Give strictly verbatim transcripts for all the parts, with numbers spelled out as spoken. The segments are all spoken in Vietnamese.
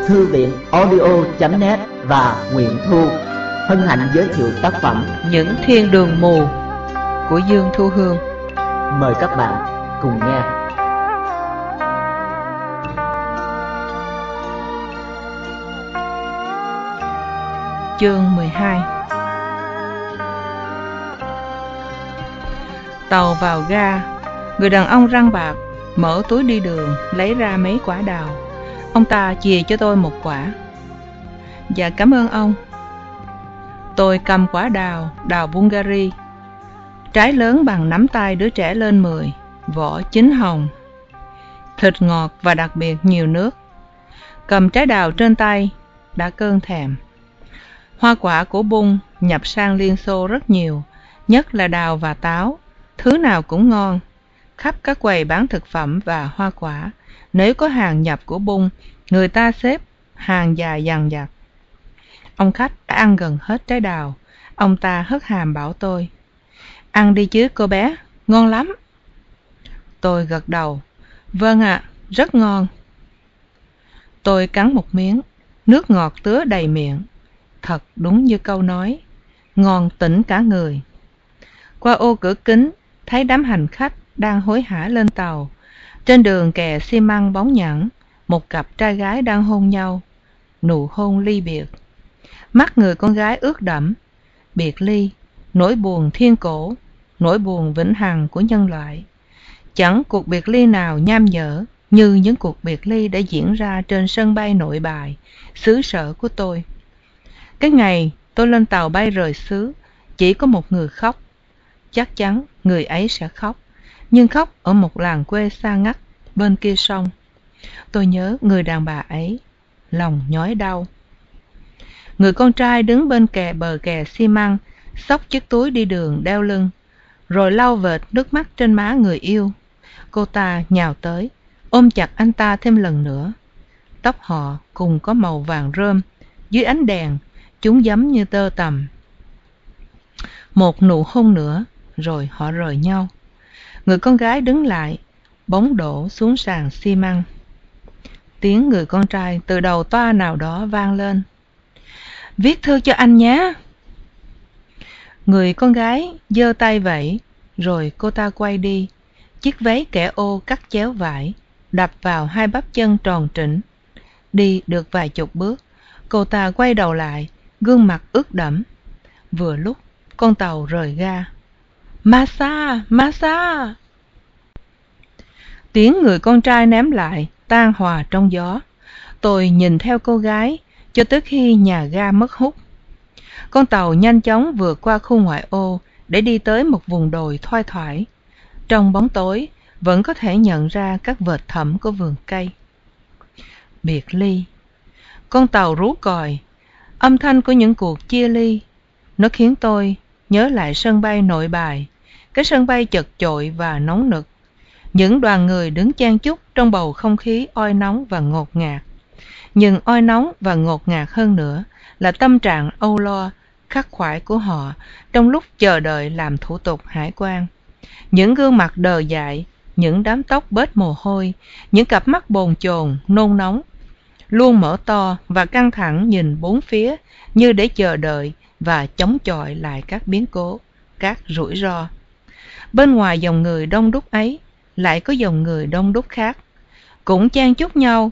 Thư viện audio chấm net và Nguyễn Thu hân hạnh giới thiệu tác phẩm Những thiên đường mù của Dương Thu Hương. Mời các bạn cùng nghe. Chương mười hai. Tàu vào ga, người đàn ông răng bạc mở túi đi đường lấy ra mấy quả đào. Ông ta chìa cho tôi một quả. Dạ cảm ơn ông. Tôi cầm quả đào, đào Bulgari, trái lớn bằng nắm tay đứa trẻ lên mười, vỏ chín hồng, thịt ngọt và đặc biệt nhiều nước. Cầm trái đào trên tay đã cơn thèm. Hoa quả của Bung nhập sang Liên Xô rất nhiều, nhất là đào và táo, thứ nào cũng ngon. Khắp các quầy bán thực phẩm và hoa quả, nếu có hàng nhập của Bung, người ta xếp hàng dài dằng dặc. Ông khách đã ăn gần hết trái đào. Ông ta hất hàm bảo tôi: ăn đi chứ cô bé, ngon lắm. Tôi gật đầu: vâng ạ, à, rất ngon. Tôi cắn một miếng, nước ngọt tứa đầy miệng. Thật đúng như câu nói, ngon tỉnh cả người. Qua ô cửa kính, thấy đám hành khách đang hối hả lên tàu. Trên đường kè xi măng bóng nhẵn, một cặp trai gái đang hôn nhau, nụ hôn ly biệt. Mắt người con gái ướt đẫm. Biệt ly, nỗi buồn thiên cổ, nỗi buồn vĩnh hằng của nhân loại. Chẳng cuộc biệt ly nào nham nhở như những cuộc biệt ly đã diễn ra trên sân bay Nội Bài, xứ sở của tôi. Cái ngày tôi lên tàu bay rời xứ, chỉ có một người khóc. Chắc chắn người ấy sẽ khóc, nhưng khóc ở một làng quê xa ngắt bên kia sông. Tôi nhớ người đàn bà ấy, lòng nhói đau. Người con trai đứng bên kè bờ kè xi măng, xốc chiếc túi đi đường đeo lưng, rồi lau vệt nước mắt trên má người yêu. Cô ta nhào tới, ôm chặt anh ta thêm lần nữa. Tóc họ cùng có màu vàng rơm, dưới ánh đèn chúng giống như tơ tằm. Một nụ hôn nữa, rồi họ rời nhau. Người con gái đứng lại, bóng đổ xuống sàn xi măng. Tiếng người con trai từ đầu toa nào đó vang lên: viết thư cho anh nhé. Người con gái giơ tay vẫy, rồi cô ta quay đi. Chiếc váy kẻ ô cắt chéo vải, đập vào hai bắp chân tròn trĩnh. Đi được vài chục bước, cô ta quay đầu lại, gương mặt ướt đẫm. Vừa lúc con tàu rời ga. Masa, Masa! Tiếng người con trai ném lại tan hòa trong gió. Tôi nhìn theo cô gái cho tới khi nhà ga mất hút. Con tàu nhanh chóng vượt qua khu ngoại ô để đi tới một vùng đồi thoai thoải. Trong bóng tối vẫn có thể nhận ra các vệt thẫm của vườn cây. Biệt ly. Con tàu rú còi, âm thanh của những cuộc chia ly. Nó khiến tôi nhớ lại sân bay Nội Bài, cái sân bay chật chội và nóng nực. Những đoàn người đứng chen chúc trong bầu không khí oi nóng và ngột ngạt. Nhưng oi nóng và ngột ngạt hơn nữa là tâm trạng âu lo, khắc khoải của họ trong lúc chờ đợi làm thủ tục hải quan. Những gương mặt đờ dại, những đám tóc bết mồ hôi, những cặp mắt bồn chồn, nôn nóng, luôn mở to và căng thẳng nhìn bốn phía như để chờ đợi và chống chọi lại các biến cố, các rủi ro. Bên ngoài dòng người đông đúc ấy lại có dòng người đông đúc khác, cũng chen chúc nhau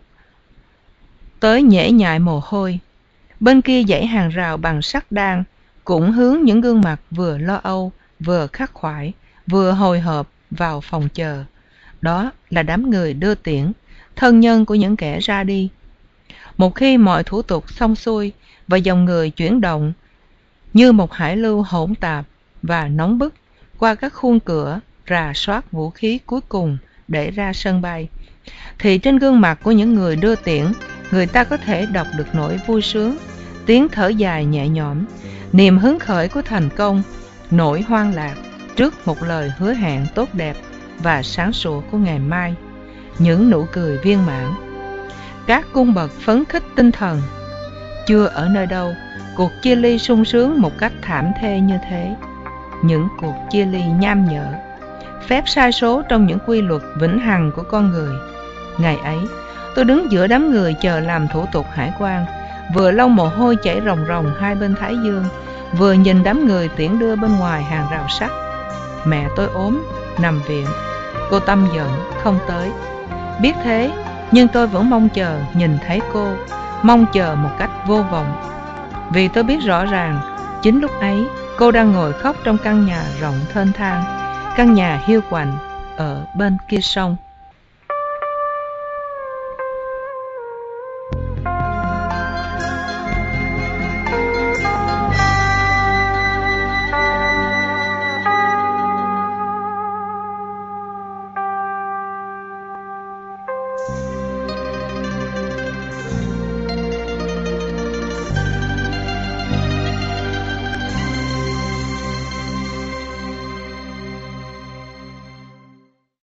tới nhễ nhại mồ hôi. Bên kia dãy hàng rào bằng sắt đan cũng hướng những gương mặt vừa lo âu, vừa khắc khoải, vừa hồi hộp vào phòng chờ. Đó là đám người đưa tiễn, thân nhân của những kẻ ra đi. Một khi mọi thủ tục xong xuôi và dòng người chuyển động như một hải lưu hỗn tạp và nóng bức qua các khuôn cửa rà soát vũ khí cuối cùng để ra sân bay, thì trên gương mặt của những người đưa tiễn, người ta có thể đọc được nỗi vui sướng, tiếng thở dài nhẹ nhõm, niềm hứng khởi của thành công, nỗi hoang lạc trước một lời hứa hẹn tốt đẹp và sáng sủa của ngày mai, những nụ cười viên mãn, các cung bậc phấn khích tinh thần. Chưa ở nơi đâu cuộc chia ly sung sướng một cách thảm thê như thế. Những cuộc chia ly nham nhở, phép sai số trong những quy luật vĩnh hằng của con người. Ngày ấy Tôi đứng giữa đám người chờ làm thủ tục hải quan, vừa lau mồ hôi chảy ròng ròng hai bên thái dương, vừa nhìn đám người tiễn đưa bên ngoài hàng rào sắt. Mẹ tôi ốm, nằm viện. Cô Tâm giận, không tới. Biết thế, nhưng tôi vẫn mong chờ nhìn thấy cô, mong chờ một cách vô vọng. Vì tôi biết rõ ràng, chính lúc ấy, cô đang ngồi khóc trong căn nhà rộng thênh thang, căn nhà hiu quạnh ở bên kia sông.